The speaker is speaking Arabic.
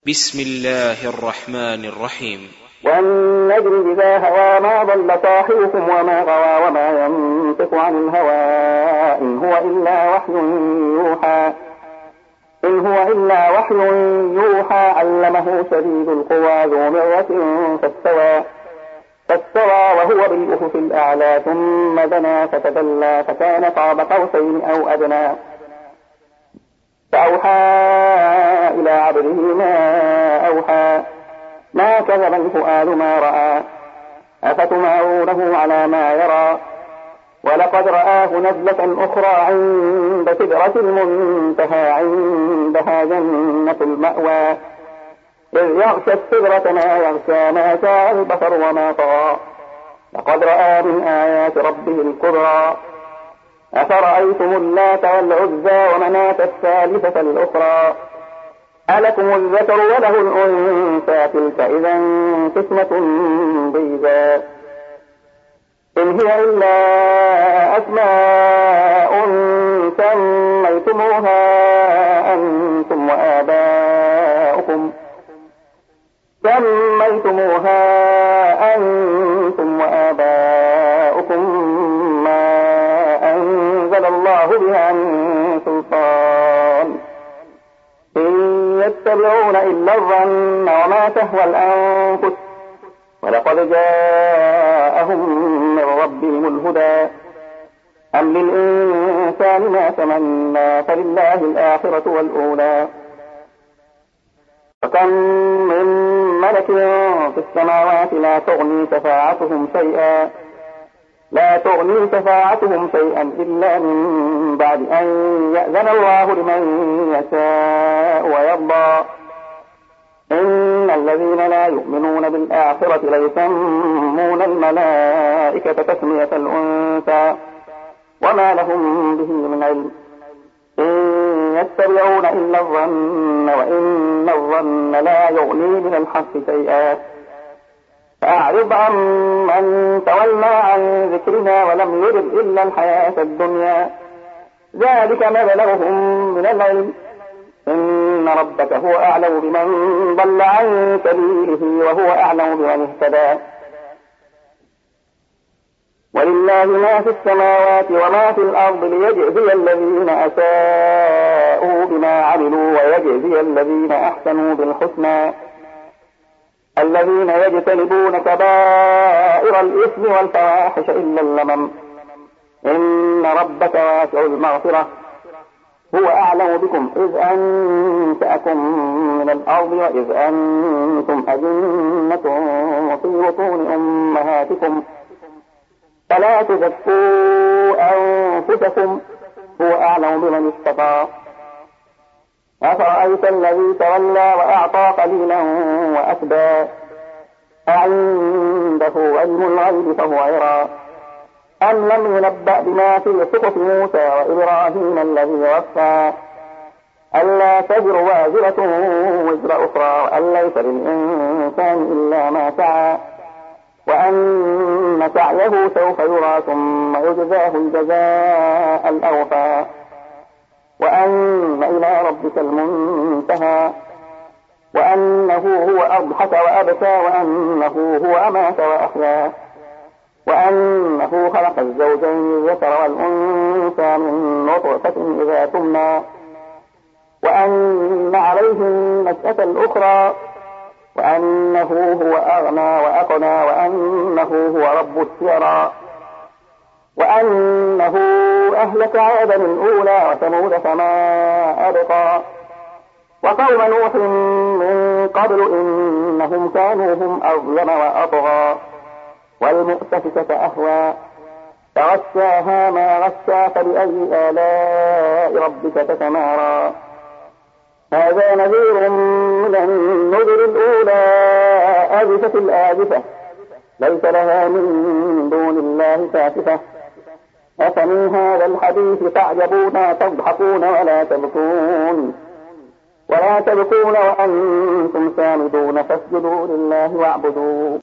بسم الله الرحمن الرحيم. والنجم إذا هوى ما ضل صاحبكم وما غوى وما ينطق عن الهوى إن هو إلا وحي يوحى علمه شديد القوى ذو مرة فاستوى وهو بالأفق الأعلى ثم دنا فتدلى فكان قاب قوسين أو أدنى فأوحى إلى عبده ما أوحى ما كذب الفؤاد ما رأى أفتمارونه على ما يرى ولقد رآه نزلة أخرى عند سدرة المنتهى عندها جنة المأوى إذ يغشى السدرة ما يغشى ما شاء البصر وما طغى لقد رأى من آيات ربه الكبرى أفرأيتم اللات والعزى ومناة الثالثة الأخرى ألكم الذكر وله الأنثى تلك إذا قسمة ضيزى إن هي إلا أسماء سميتموها أنتم وآباؤكم ما أنزل الله بها من سلطان إن يتبعون إلا الظن وما تهوى الأنفس ولقد جاءهم من ربهم الهدى أم للإنسان ما تمنى فلله الآخرة والأولى وكم من ملك في السماوات لا تغني شفاعتهم شيئا إلا من بعد أن يأذن الله لمن يشاء ويرضى إن الذين لا يؤمنون بالآخرة ليسمون الملائكة تسمية الأنثى وما لهم به من علم إن يتبعون إلا الظن وإن الظن لا يغني من الحق شيئا فأعرض عن من تولى عن ذكرنا ولم يرد إلا الحياة الدنيا ذلك مبلغهم من العلم إن ربك هو أعلم بمن ضل عن سبيله وهو أعلم بمن اهتدى ولله ما في السماوات وما في الأرض ليجزي الذين أساءوا بما عملوا ويجزي الذين أحسنوا بالحسنى الذين يجتنبون كبائر الإثم والفواحش إلا اللمم إن ربك واسع المغفرة هو أعلم بكم إذ أنشأكم من الأرض وإذ أنتم أجنة في بطون أمهاتكم فلا تزكوا أنفسكم هو أعلم بمن اتقى أفرأيت الذي تولى وأعطى قليلا وأكدى أعنده علم الغيب فهو يرى أم لم ينبأ بما في صحف موسى وإبراهيم الذي وفى ألا تزر وازرة وزر أخرى وأن ليس للإنسان إلا ما سعى وأن سعيه سوف يرى ثم يجزاه الجزاء الأوفى وأن إلى ربك المنتهى وأنه هو أضحك وأبكى وأنه هو أمات وأحيا وأنه خلق الزوجين الذكر والأنثى من نطفة إذا تمنى وأن عليه النشأة الأخرى وأنه هو أغنى وأقنى وأنه هو رب الشعرى وأنه أهلك عادا الأولى وثمود فما أبقى وقوم نوح من قبل إنهم كانوا هم أظلم وأطغى والمؤتفكة أهوى فغشاها ما غشا فبأي آلاء ربك تتمارى هذا نذير من النذر الأولى آزفة الآزفة ليس لها من دون الله كاشفة أفمن هذا الحديث تعجبون تضحكون ولا تبكون وأنتم سامدون فاسجدوا لله واعبدوا